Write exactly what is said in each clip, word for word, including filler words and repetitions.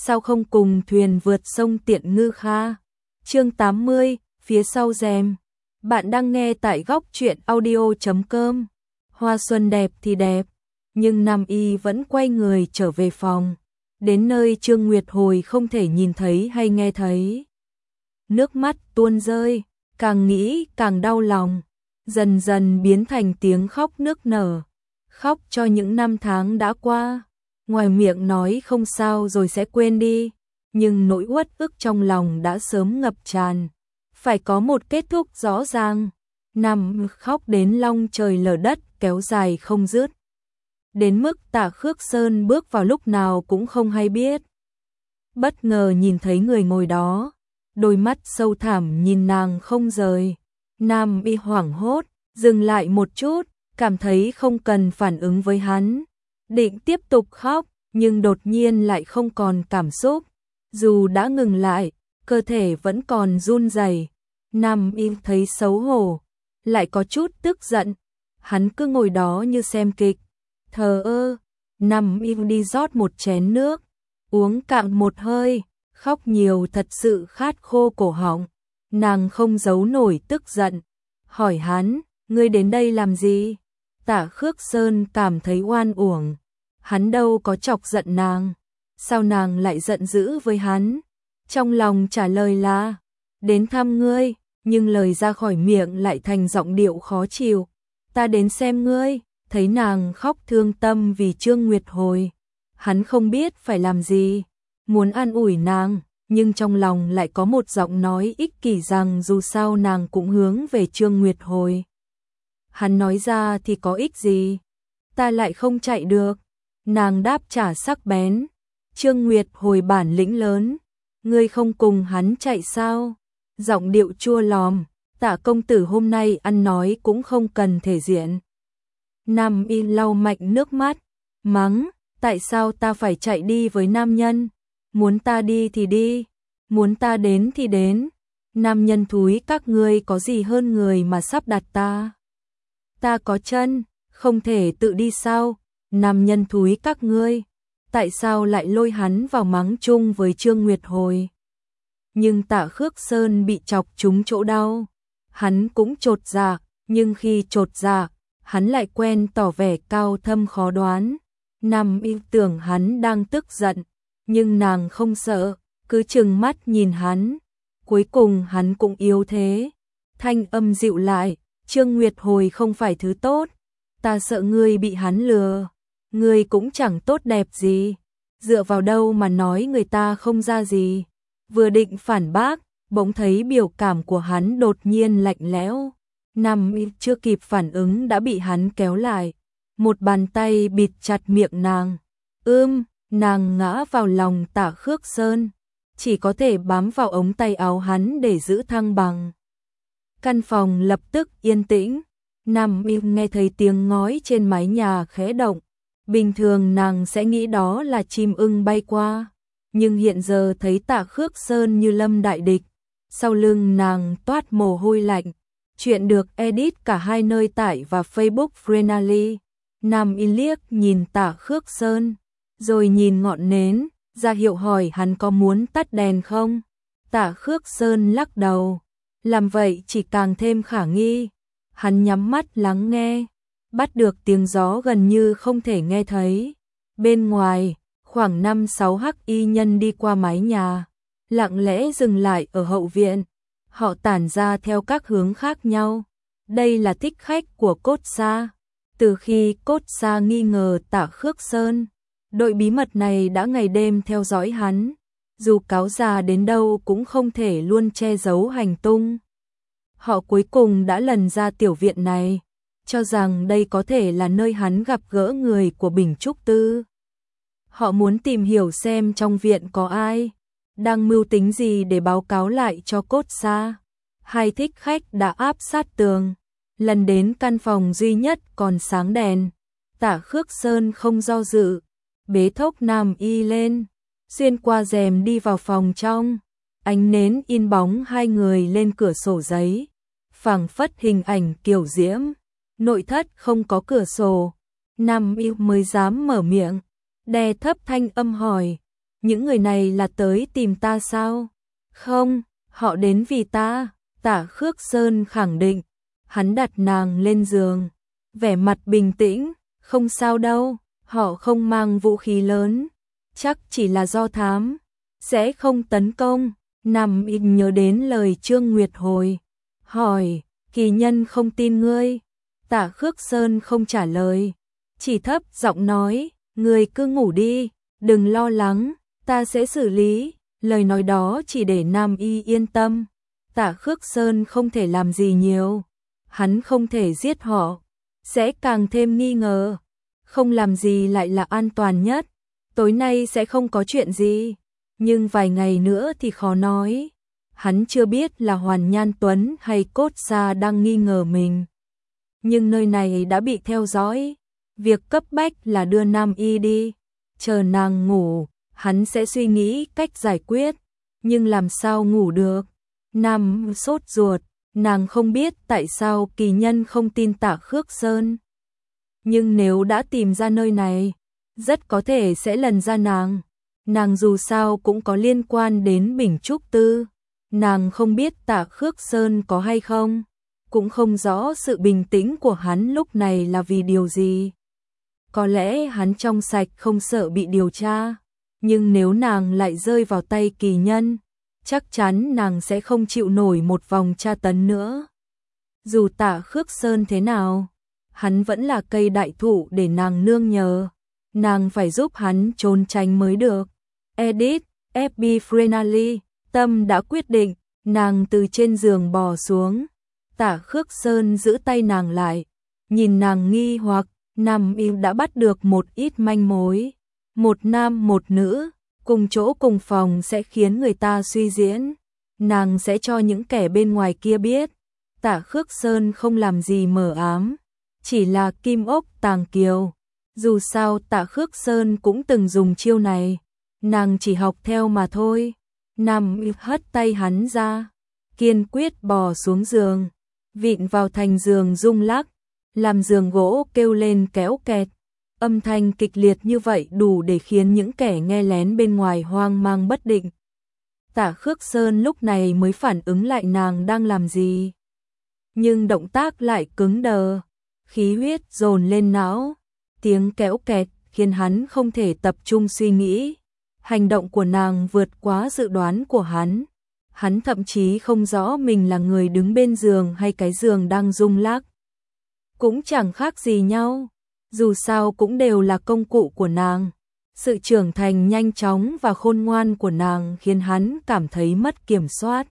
sao không cùng thuyền vượt sông Tiện Ngư Kha. Chương tám mươi, phía sau rèm. Bạn đang nghe tại góc truyện audio chấm com. Hoa xuân đẹp thì đẹp, nhưng Nam Y vẫn quay người trở về phòng. Đến nơi Trương Nguyệt hồi không thể nhìn thấy hay nghe thấy. Nước mắt tuôn rơi, càng nghĩ càng đau lòng, dần dần biến thành tiếng khóc nức nở. Khóc cho những năm tháng đã qua. Ngoài miệng nói không sao rồi sẽ quên đi, nhưng nỗi uất ức trong lòng đã sớm ngập tràn. Phải có một kết thúc rõ ràng. Nằm khóc đến long trời lở đất, kéo dài không dứt. Đến mức Tạ Khước Sơn bước vào lúc nào cũng không hay biết. Bất ngờ nhìn thấy người ngồi đó, đôi mắt sâu thẳm nhìn nàng không rời. Nam Y hoảng hốt, dừng lại một chút, cảm thấy không cần phản ứng với hắn. Định tiếp tục khóc, nhưng đột nhiên lại không còn cảm xúc. Dù đã ngừng lại, cơ thể vẫn còn run rẩy. Nam Y thấy xấu hổ, lại có chút tức giận. Hắn cứ ngồi đó như xem kịch, thờ ơ. Nam Y đi rót một chén nước, uống cạn một hơi, khóc nhiều thật sự khát khô cổ họng. Nàng không giấu nổi tức giận, hỏi hắn, ngươi đến đây làm gì? Tạ Khước Sơn cảm thấy oan uổng. Hắn đâu có chọc giận nàng, sao nàng lại giận dữ với hắn? Trong lòng trả lời là, đến thăm ngươi, nhưng lời ra khỏi miệng lại thành giọng điệu khó chịu. Ta đến xem ngươi. Thấy nàng khóc thương tâm vì Trương Nguyệt hồi, hắn không biết phải làm gì, muốn an ủi nàng, nhưng trong lòng lại có một giọng nói ích kỷ rằng dù sao nàng cũng hướng về Trương Nguyệt hồi. Hắn nói ra thì có ích gì, ta lại không chạy được. Nàng đáp trả sắc bén. Trương Nguyệt hồi bản lĩnh lớn, ngươi không cùng hắn chạy sao? Giọng điệu chua lòm. Tạ công tử hôm nay ăn nói cũng không cần thể diện. Nam Y lau mạnh nước mắt, mắng, tại sao ta phải chạy đi với nam nhân? Muốn ta đi thì đi, muốn ta đến thì đến. Nam nhân thúi các ngươi có gì hơn người mà sắp đặt ta? Ta có chân, không thể tự đi sao? Nam nhân thúi các ngươi, tại sao lại lôi hắn vào mắng chung với Trương Nguyệt hồi? Nhưng Tạ Khước Sơn bị chọc trúng chỗ đau, hắn cũng chột dạ, nhưng khi chột dạ, hắn lại quen tỏ vẻ cao thâm khó đoán. Nam Y tưởng hắn đang tức giận, nhưng nàng không sợ, cứ trừng mắt nhìn hắn. Cuối cùng hắn cũng yếu thế, thanh âm dịu lại, Trương Nguyệt hồi không phải thứ tốt, ta sợ ngươi bị hắn lừa, ngươi cũng chẳng tốt đẹp gì, dựa vào đâu mà nói người ta không ra gì. Vừa định phản bác, bỗng thấy biểu cảm của hắn đột nhiên lạnh lẽo. Nam Y chưa kịp phản ứng đã bị hắn kéo lại, một bàn tay bịt chặt miệng nàng. Ưm, nàng ngã vào lòng Tạ Khước Sơn, chỉ có thể bám vào ống tay áo hắn để giữ thăng bằng. Căn phòng lập tức yên tĩnh. Nam Y nghe thấy tiếng ngói trên mái nhà khẽ động. Bình thường nàng sẽ nghĩ đó là chim ưng bay qua, nhưng hiện giờ thấy Tạ Khước Sơn như lâm đại địch, sau lưng nàng toát mồ hôi lạnh. Chuyện được edit cả hai nơi tải và Facebook Frenally. Nam Y liếc nhìn Tạ Khước Sơn, rồi nhìn ngọn nến, ra hiệu hỏi hắn có muốn tắt đèn không. Tạ Khước Sơn lắc đầu, làm vậy chỉ càng thêm khả nghi. Hắn nhắm mắt lắng nghe, bắt được tiếng gió gần như không thể nghe thấy. Bên ngoài, khoảng năm sáu hắc y nhân đi qua mái nhà, lặng lẽ dừng lại ở hậu viện. Họ tản ra theo các hướng khác nhau. Đây là thích khách của Cốt Sa. Từ khi Cốt Sa nghi ngờ Tạ Khước Sơn, đội bí mật này đã ngày đêm theo dõi hắn. Dù cáo già đến đâu cũng không thể luôn che giấu hành tung. Họ cuối cùng đã lần ra tiểu viện này, cho rằng đây có thể là nơi hắn gặp gỡ người của Bình Trúc Tư. Họ muốn tìm hiểu xem trong viện có ai, đang mưu tính gì để báo cáo lại cho Cốt Sa. Hai thích khách đã áp sát tường, lần đến căn phòng duy nhất còn sáng đèn. Tạ Khước Sơn không do dự, bế thốc Nam Y lên, xuyên qua rèm đi vào phòng trong. Ánh nến in bóng hai người lên cửa sổ giấy, phảng phất hình ảnh kiều diễm. Nội thất không có cửa sổ, Nam Y mới dám mở miệng, đè thấp thanh âm hỏi, những người này là tới tìm ta sao? Không, họ đến vì ta, Tạ Khước Sơn khẳng định. Hắn đặt nàng lên giường, vẻ mặt bình tĩnh, không sao đâu, họ không mang vũ khí lớn, chắc chỉ là do thám, sẽ không tấn công. Nam Y nhớ đến lời Trương Nguyệt hồi, hỏi, kỳ nhân không tin ngươi. Tạ Khước Sơn không trả lời, chỉ thấp giọng nói, ngươi cứ ngủ đi, đừng lo lắng, ta sẽ xử lý. Lời nói đó chỉ để Nam Y yên tâm. Tạ Khước Sơn không thể làm gì nhiều, hắn không thể giết họ, sẽ càng thêm nghi ngờ. Không làm gì lại là an toàn nhất, tối nay sẽ không có chuyện gì, nhưng vài ngày nữa thì khó nói. Hắn chưa biết là Hoàn Nhan Tuấn hay Cốt Sa đang nghi ngờ mình, nhưng nơi này đã bị theo dõi. Việc cấp bách là đưa Nam Y đi, chờ nàng ngủ, hắn sẽ suy nghĩ cách giải quyết, nhưng làm sao ngủ được. Nam sốt ruột, nàng không biết tại sao kỳ nhân không tin Tạ Khước Sơn. Nhưng nếu đã tìm ra nơi này, rất có thể sẽ lần ra nàng. Nàng dù sao cũng có liên quan đến Bình Trúc Tư. Nàng không biết Tạ Khước Sơn có hay không, cũng không rõ sự bình tĩnh của hắn lúc này là vì điều gì. Có lẽ hắn trong sạch không sợ bị điều tra, nhưng nếu nàng lại rơi vào tay kỳ nhân, chắc chắn nàng sẽ không chịu nổi một vòng tra tấn nữa. Dù Tạ Khước Sơn thế nào, hắn vẫn là cây đại thụ để nàng nương nhờ. Nàng phải giúp hắn trốn tránh mới được. Edit, ép bê Frenally, tâm đã quyết định, nàng từ trên giường bò xuống. Tạ Khước Sơn giữ tay nàng lại, nhìn nàng nghi hoặc. Nam Y đã bắt được một ít manh mối. Một nam một nữ, cùng chỗ cùng phòng sẽ khiến người ta suy diễn. Nàng sẽ cho những kẻ bên ngoài kia biết. Tạ Khước Sơn không làm gì mờ ám, chỉ là kim ốc tàng kiều. Dù sao Tạ Khước Sơn cũng từng dùng chiêu này, nàng chỉ học theo mà thôi. Nam Y hất tay hắn ra, kiên quyết bò xuống giường, vịn vào thành giường rung lắc, làm giường gỗ kêu lên kéo kẹt. Âm thanh kịch liệt như vậy đủ để khiến những kẻ nghe lén bên ngoài hoang mang bất định. Tạ Khước Sơn lúc này mới phản ứng lại nàng đang làm gì, nhưng động tác lại cứng đờ, khí huyết dồn lên não, tiếng kéo kẹt khiến hắn không thể tập trung suy nghĩ. Hành động của nàng vượt quá dự đoán của hắn, hắn thậm chí không rõ mình là người đứng bên giường hay cái giường đang rung lắc. Cũng chẳng khác gì nhau, dù sao cũng đều là công cụ của nàng. Sự trưởng thành nhanh chóng và khôn ngoan của nàng khiến hắn cảm thấy mất kiểm soát.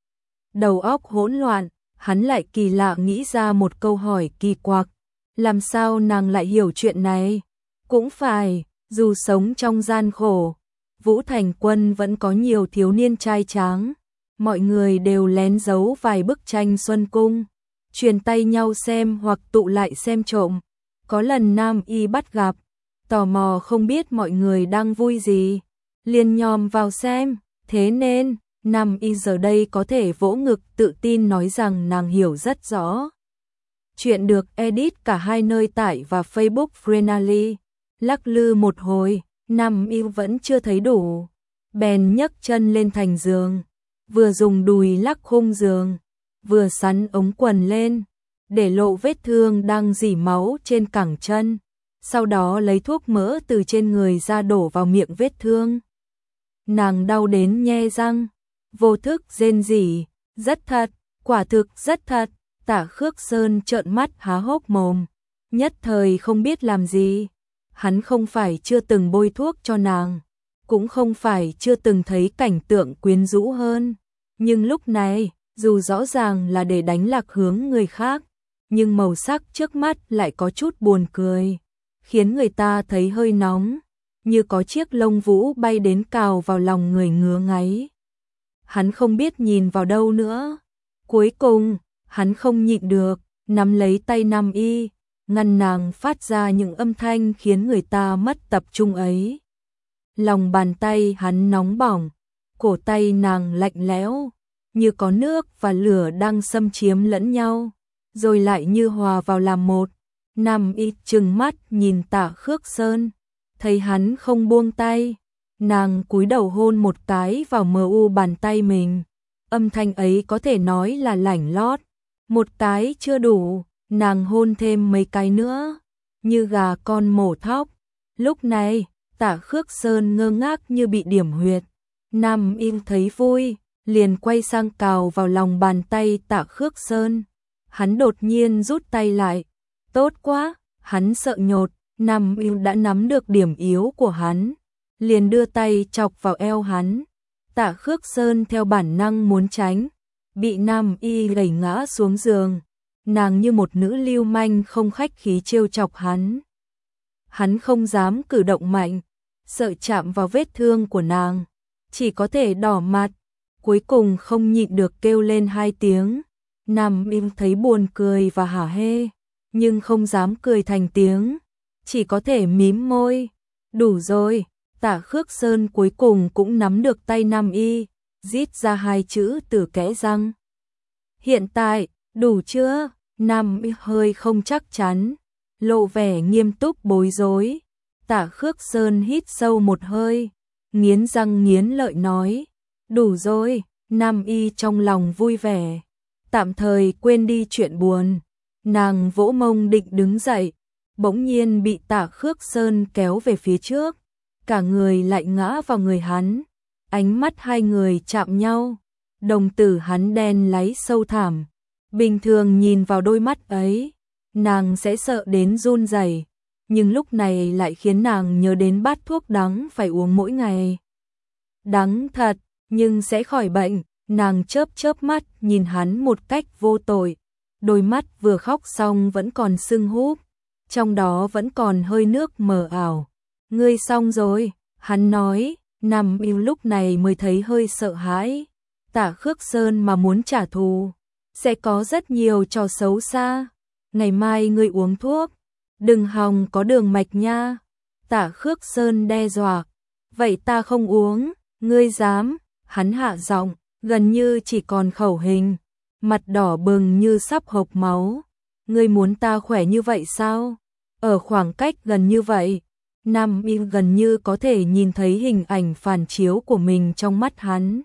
Đầu óc hỗn loạn, hắn lại kỳ lạ nghĩ ra một câu hỏi kỳ quặc. Làm sao nàng lại hiểu chuyện này? Cũng phải, dù sống trong gian khổ, Vũ Thành Quân vẫn có nhiều thiếu niên trai tráng. Mọi người đều lén giấu vài bức tranh Xuân Cung, truyền tay nhau xem hoặc tụ lại xem trộm. Có lần Nam Y bắt gặp, tò mò không biết mọi người đang vui gì, liền nhòm vào xem. Thế nên, Nam Y giờ đây có thể vỗ ngực tự tin nói rằng nàng hiểu rất rõ. Chuyện được edit cả hai nơi tải và Facebook Frenally. Lắc lư một hồi, Nam Y vẫn chưa thấy đủ, bèn nhấc chân lên thành giường, vừa dùng đùi lắc khung giường, vừa sắn ống quần lên, để lộ vết thương đang rỉ máu trên cẳng chân. Sau đó lấy thuốc mỡ từ trên người ra đổ vào miệng vết thương. Nàng đau đến nhe răng, vô thức rên rỉ, rất thật, quả thực rất thật. Tạ Khước Sơn trợn mắt há hốc mồm, nhất thời không biết làm gì. Hắn không phải chưa từng bôi thuốc cho nàng, cũng không phải chưa từng thấy cảnh tượng quyến rũ hơn. Nhưng lúc này, dù rõ ràng là để đánh lạc hướng người khác, nhưng màu sắc trước mắt lại có chút buồn cười, khiến người ta thấy hơi nóng, như có chiếc lông vũ bay đến cào vào lòng người ngứa ngáy. Hắn không biết nhìn vào đâu nữa. Cuối cùng, hắn không nhịn được, nắm lấy tay Nam Y, ngăn nàng phát ra những âm thanh khiến người ta mất tập trung ấy. Lòng bàn tay hắn nóng bỏng, cổ tay nàng lạnh lẽo, như có nước và lửa đang xâm chiếm lẫn nhau, rồi lại như hòa vào làm một. Nam Y trừng mắt nhìn Tạ Khước Sơn, thấy hắn không buông tay, Nàng cúi đầu hôn một cái vào mờ u bàn tay mình. Âm thanh ấy có thể nói là lảnh lót. Một cái chưa đủ, nàng hôn thêm mấy cái nữa, như gà con mổ thóc. Lúc này, Tạ Khước Sơn ngơ ngác như bị điểm huyệt. Nam Im thấy vui, liền quay sang cào vào lòng bàn tay Tạ Khước Sơn. Hắn đột nhiên rút tay lại. Tốt quá, hắn sợ nhột, Nam Im đã nắm được điểm yếu của hắn, liền đưa tay chọc vào eo hắn. Tạ Khước Sơn theo bản năng muốn tránh, bị Nam Y đẩy ngã xuống giường. Nàng như một nữ lưu manh không khách khí trêu chọc hắn. Hắn không dám cử động mạnh, sợ chạm vào vết thương của nàng, chỉ có thể đỏ mặt, cuối cùng không nhịn được kêu lên hai tiếng. Nam Im thấy buồn cười và hả hê, nhưng không dám cười thành tiếng, chỉ có thể mím môi. Đủ rồi, Tạ Khước Sơn cuối cùng cũng nắm được tay Nam Y, rít ra hai chữ từ kẽ răng. Hiện tại, đủ chưa? Nam Y hơi không chắc chắn, lộ vẻ nghiêm túc bối rối. Tạ Khước Sơn hít sâu một hơi, nghiến răng nghiến lợi nói, đủ rồi. Nam Y trong lòng vui vẻ, tạm thời quên đi chuyện buồn. Nàng vỗ mông định đứng dậy, bỗng nhiên bị Tạ Khước Sơn kéo về phía trước, cả người lại ngã vào người hắn. Ánh mắt hai người chạm nhau, đồng tử hắn đen láy sâu thẳm. Bình thường nhìn vào đôi mắt ấy, nàng sẽ sợ đến run rẩy, nhưng lúc này lại khiến nàng nhớ đến bát thuốc đắng phải uống mỗi ngày. Đắng thật, nhưng sẽ khỏi bệnh. Nàng chớp chớp mắt nhìn hắn một cách vô tội, đôi mắt vừa khóc xong vẫn còn sưng húp, trong đó vẫn còn hơi nước mờ ảo. Ngươi xong rồi, hắn nói. Nam Yêu lúc này mới thấy hơi sợ hãi. Tạ Khước Sơn mà muốn trả thù, sẽ có rất nhiều trò xấu xa. Ngày mai ngươi uống thuốc, đừng hòng có đường mạch nha. Tạ Khước Sơn đe dọa. Vậy ta không uống, ngươi dám? Hắn hạ giọng, gần như chỉ còn khẩu hình, mặt đỏ bừng như sắp hộc máu. Ngươi muốn ta khỏe như vậy sao? Ở khoảng cách gần như vậy, Nam Y gần như có thể nhìn thấy hình ảnh phản chiếu của mình trong mắt hắn.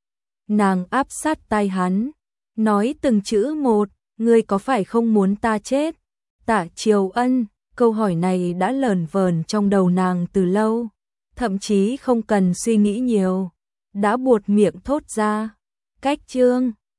Nàng áp sát tai hắn, nói từng chữ một, ngươi có phải không muốn ta chết? Tạ Triều Ân, câu hỏi này đã lởn vởn trong đầu nàng từ lâu, thậm chí không cần suy nghĩ nhiều, đã buột miệng thốt ra. Cách chương